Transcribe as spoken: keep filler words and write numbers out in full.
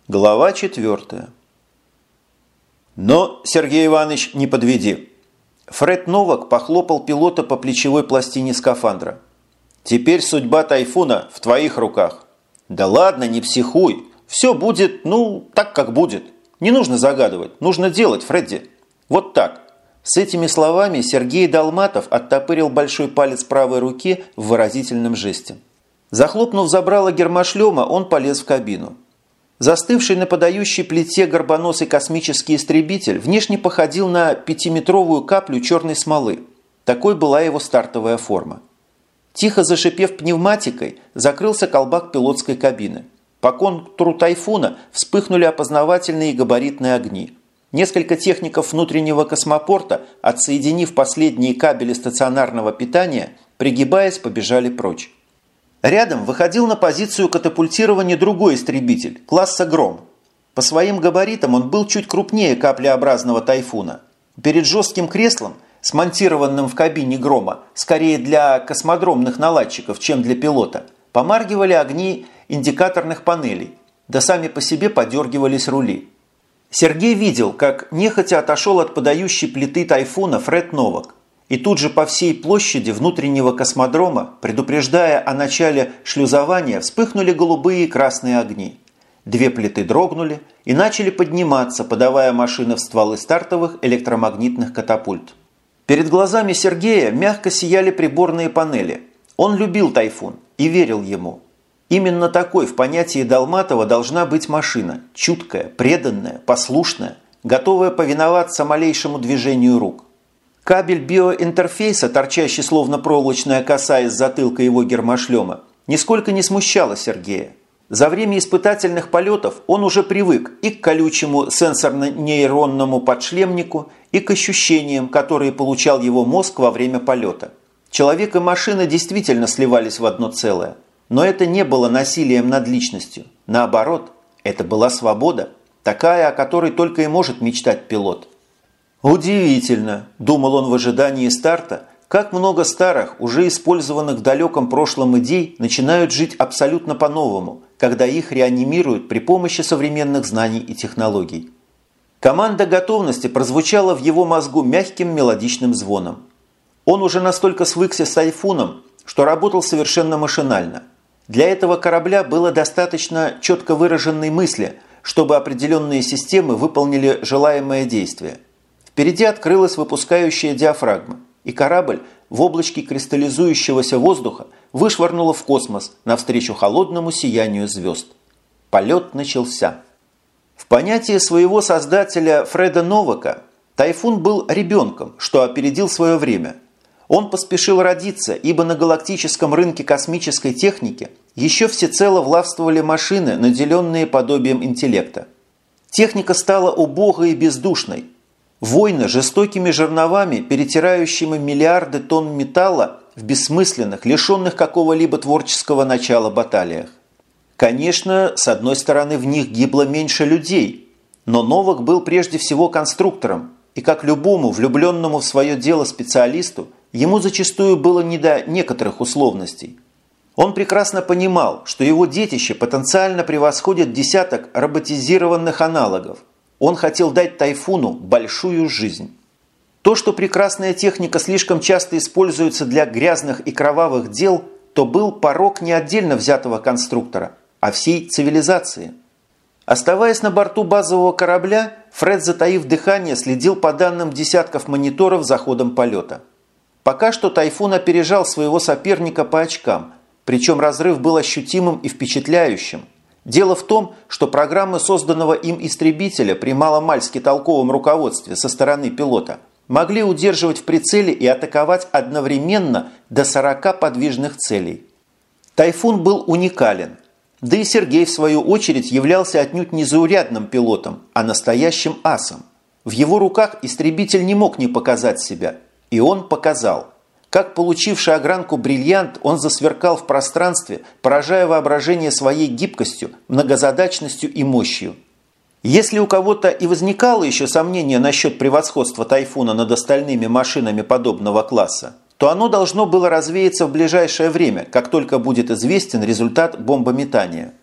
Глава четвертая. Но, Сергей Иванович, не подведи. Фред Новак похлопал пилота по плечевой пластине скафандра. Теперь судьба Тайфуна в твоих руках. Да ладно, не психуй. Все будет, ну, так, как будет. Не нужно загадывать, нужно делать, Фредди. Вот так. С этими словами Сергей Долматов оттопырил большой палец правой руки в выразительном жесте. Захлопнув забрало гермошлема, он полез в кабину. Застывший на подающей плите горбоносый космический истребитель внешне походил на пятиметровую каплю черной смолы. Такой была его стартовая форма. Тихо зашипев пневматикой, закрылся колпак пилотской кабины. По контуру Тайфуна вспыхнули опознавательные габаритные огни. Несколько техников внутреннего космопорта, отсоединив последние кабели стационарного питания, пригибаясь, побежали прочь. Рядом выходил на позицию катапультирования другой истребитель, класса «Гром». По своим габаритам он был чуть крупнее каплеобразного «Тайфуна». Перед жестким креслом, смонтированным в кабине «Грома», скорее для космодромных наладчиков, чем для пилота, помаргивали огни индикаторных панелей, да сами по себе подергивались рули. Сергей видел, как нехотя отошел от подающей плиты «Тайфуна» Фред Новак. И тут же по всей площади внутреннего космодрома, предупреждая о начале шлюзования, вспыхнули голубые и красные огни. Две плиты дрогнули и начали подниматься, подавая машины в стволы стартовых электромагнитных катапульт. Перед глазами Сергея мягко сияли приборные панели. Он любил «Тайфун» и верил ему. Именно такой в понятии Долматова должна быть машина. Чуткая, преданная, послушная, готовая повиноваться малейшему движению рук. Кабель биоинтерфейса, торчащий словно проволочная коса из затылка его гермошлема, нисколько не смущало Сергея. За время испытательных полетов он уже привык и к колючему сенсорно-нейронному подшлемнику, и к ощущениям, которые получал его мозг во время полета. Человек и машина действительно сливались в одно целое. Но это не было насилием над личностью. Наоборот, это была свобода, такая, о которой только и может мечтать пилот. «Удивительно», – думал он в ожидании старта, как много старых, уже использованных в далеком прошлом идей начинают жить абсолютно по-новому, когда их реанимируют при помощи современных знаний и технологий. Команда готовности прозвучала в его мозгу мягким мелодичным звоном. Он уже настолько свыкся с «Тайфуном», что работал совершенно машинально. Для этого корабля было достаточно четко выраженной мысли, чтобы определенные системы выполнили желаемое действие. Впереди открылась выпускающая диафрагма, и корабль в облачке кристаллизующегося воздуха вышвырнуло в космос навстречу холодному сиянию звезд. Полет начался. В понятии своего создателя Фреда Новака «Тайфун» был ребенком, что опередил свое время. Он поспешил родиться, ибо на галактическом рынке космической техники еще всецело властвовали машины, наделенные подобием интеллекта. Техника стала убогой и бездушной. Войны жестокими жерновами, перетирающими миллиарды тонн металла в бессмысленных, лишенных какого-либо творческого начала баталиях. Конечно, с одной стороны, в них гибло меньше людей, но Новак был прежде всего конструктором, и как любому влюбленному в свое дело специалисту, ему зачастую было не до некоторых условностей. Он прекрасно понимал, что его детище потенциально превосходит десяток роботизированных аналогов. Он хотел дать «Тайфуну» большую жизнь. То, что прекрасная техника слишком часто используется для грязных и кровавых дел, то был порок не отдельно взятого конструктора, а всей цивилизации. Оставаясь на борту базового корабля, Фред, затаив дыхание, следил по данным десятков мониторов за ходом полета. Пока что «Тайфун» опережал своего соперника по очкам, причем разрыв был ощутимым и впечатляющим. Дело в том, что программы созданного им истребителя при маломальски толковом руководстве со стороны пилота могли удерживать в прицеле и атаковать одновременно до сорока подвижных целей. «Тайфун» был уникален. Да и Сергей, в свою очередь, являлся отнюдь не заурядным пилотом, а настоящим асом. В его руках истребитель не мог не показать себя. И он показал. Как получивший огранку бриллиант, он засверкал в пространстве, поражая воображение своей гибкостью, многозадачностью и мощью. Если у кого-то и возникало еще сомнение насчет превосходства «Тайфуна» над остальными машинами подобного класса, то оно должно было развеяться в ближайшее время, как только будет известен результат бомбометания.